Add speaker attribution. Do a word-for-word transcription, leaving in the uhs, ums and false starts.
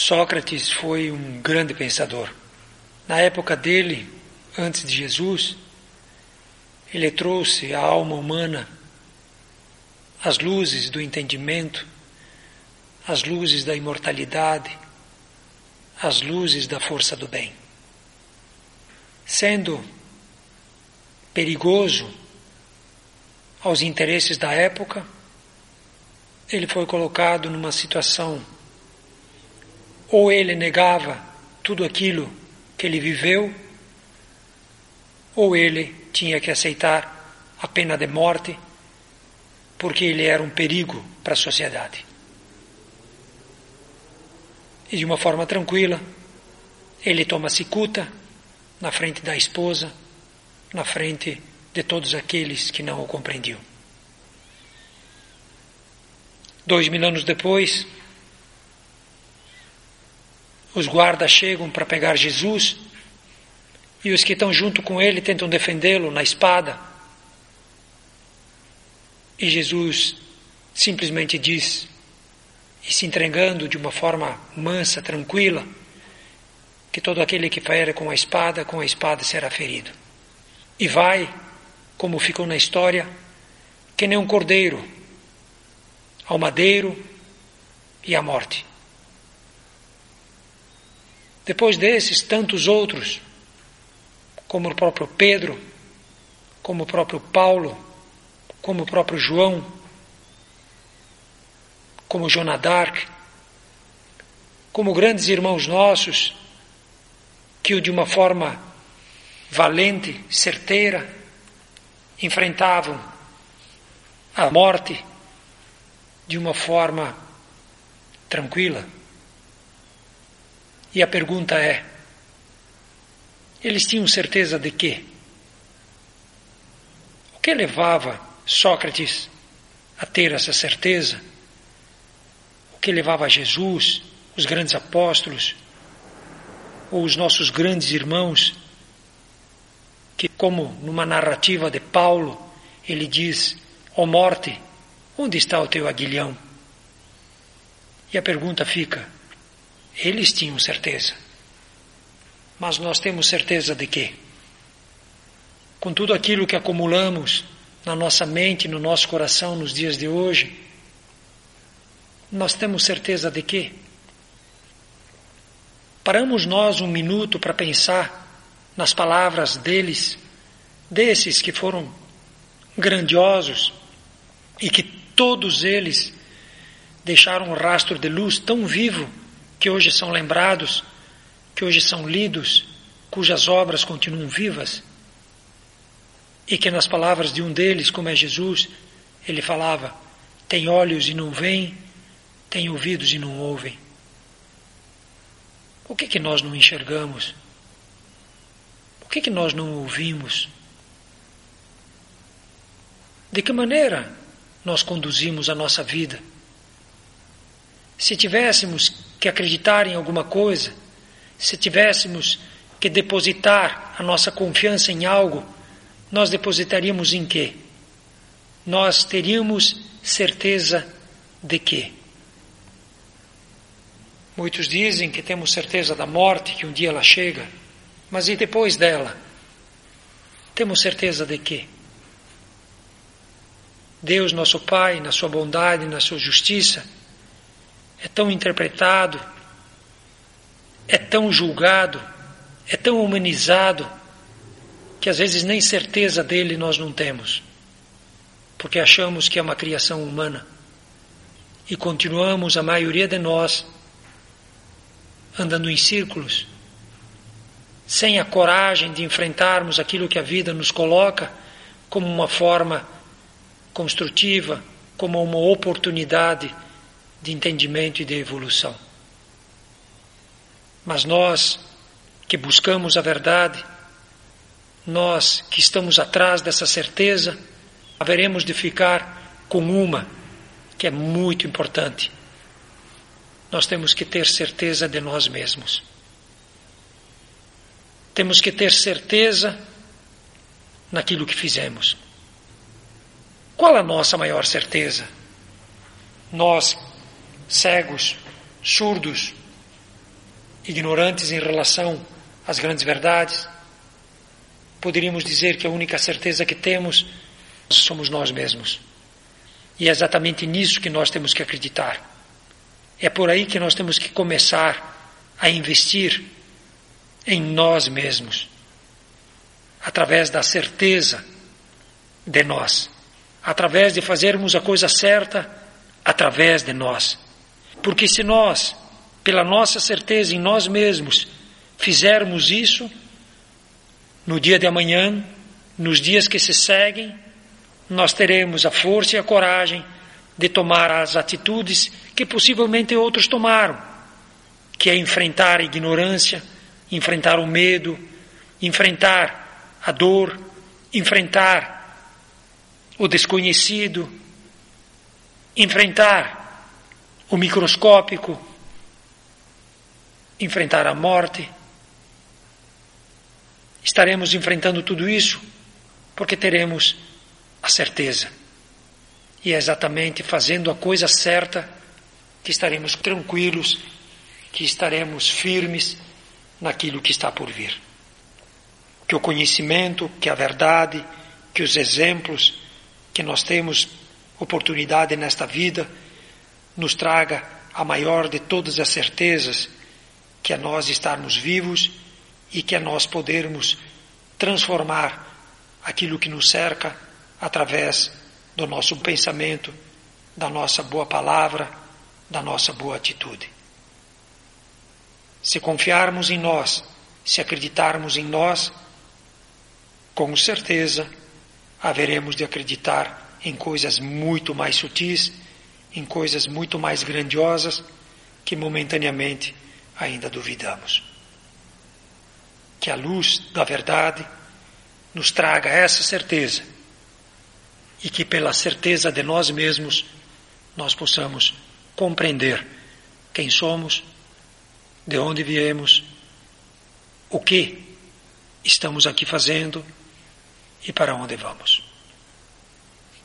Speaker 1: Sócrates foi um grande pensador. Na época dele, antes de Jesus, ele trouxe à alma humana as luzes do entendimento, as luzes da imortalidade, as luzes da força do bem. Sendo perigoso aos interesses da época, ele foi colocado numa situação, ou ele negava tudo aquilo que ele viveu, ou ele tinha que aceitar a pena de morte, porque ele era um perigo para a sociedade. E de uma forma tranquila, ele toma cicuta na frente da esposa, na frente de todos aqueles que não o compreendiam. Dois mil anos depois, os guardas chegam para pegar Jesus e os que estão junto com ele tentam defendê-lo na espada. E Jesus simplesmente diz, e se entregando de uma forma mansa, tranquila, que todo aquele que fere com a espada, com a espada será ferido. E vai, como ficou na história, que nem um cordeiro, ao madeiro e à morte. Depois desses, tantos outros, como o próprio Pedro, como o próprio Paulo, como o próprio João, como Joana d'Arc, como grandes irmãos nossos, que de uma forma valente, certeira, enfrentavam a morte de uma forma tranquila. E a pergunta é, eles tinham certeza de quê? O que levava Sócrates a ter essa certeza? O que levava Jesus, os grandes apóstolos, ou os nossos grandes irmãos, que como numa narrativa de Paulo, ele diz, ó morte, onde está o teu aguilhão? E a pergunta fica, eles tinham certeza, mas nós temos certeza de quê? Com tudo aquilo que acumulamos na nossa mente, no nosso coração nos dias de hoje, nós temos certeza de quê? Paramos nós um minuto para pensar nas palavras deles, desses que foram grandiosos e que todos eles deixaram um rastro de luz tão vivo que hoje são lembrados, que hoje são lidos, cujas obras continuam vivas, e que nas palavras de um deles, como é Jesus, ele falava, tem olhos e não veem, tem ouvidos e não ouvem. O que que nós não enxergamos? O que que nós não ouvimos? De que maneira nós conduzimos a nossa vida? Se tivéssemos que acreditar em alguma coisa, se tivéssemos que depositar a nossa confiança em algo, nós depositaríamos em quê? Nós teríamos certeza de quê? Muitos dizem que temos certeza da morte, que um dia ela chega, mas e depois dela? Temos certeza de quê? Deus, nosso Pai, na sua bondade, na sua justiça, é tão interpretado, é tão julgado, é tão humanizado, que às vezes nem certeza dele nós não temos, porque achamos que é uma criação humana, e continuamos, a maioria de nós, andando em círculos, sem a coragem de enfrentarmos aquilo que a vida nos coloca como uma forma construtiva, como uma oportunidade de entendimento e de evolução. Mas nós que buscamos a verdade, nós que estamos atrás dessa certeza, haveremos de ficar com uma que é muito importante. Nós temos que ter certeza de nós mesmos. Temos que ter certeza naquilo que fizemos. Qual a nossa maior certeza? Nós, cegos, surdos, ignorantes em relação às grandes verdades. Poderíamos dizer que a única certeza que temos somos nós mesmos. E é exatamente nisso que nós temos que acreditar. É por aí que nós temos que começar a investir em nós mesmos, através da certeza de nós, através de fazermos a coisa certa, através de nós. Porque se nós, pela nossa certeza em nós mesmos, fizermos isso, no dia de amanhã, nos dias que se seguem, nós teremos a força e a coragem de tomar as atitudes que possivelmente outros tomaram, que é enfrentar a ignorância, enfrentar o medo, enfrentar a dor, enfrentar o desconhecido, enfrentar o microscópico, enfrentar a morte. Estaremos enfrentando tudo isso porque teremos a certeza. E é exatamente fazendo a coisa certa que estaremos tranquilos, que estaremos firmes naquilo que está por vir. Que o conhecimento, que a verdade, que os exemplos que nós temos oportunidade nesta vida nos traga a maior de todas as certezas, que é nós estarmos vivos e que é nós podermos transformar aquilo que nos cerca através do nosso pensamento, da nossa boa palavra, da nossa boa atitude. Se confiarmos em nós, se acreditarmos em nós, com certeza haveremos de acreditar em coisas muito mais sutis, em coisas muito mais grandiosas, que momentaneamente ainda duvidamos. Que a luz da verdade nos traga essa certeza e que pela certeza de nós mesmos nós possamos compreender quem somos, de onde viemos, o que estamos aqui fazendo e para onde vamos.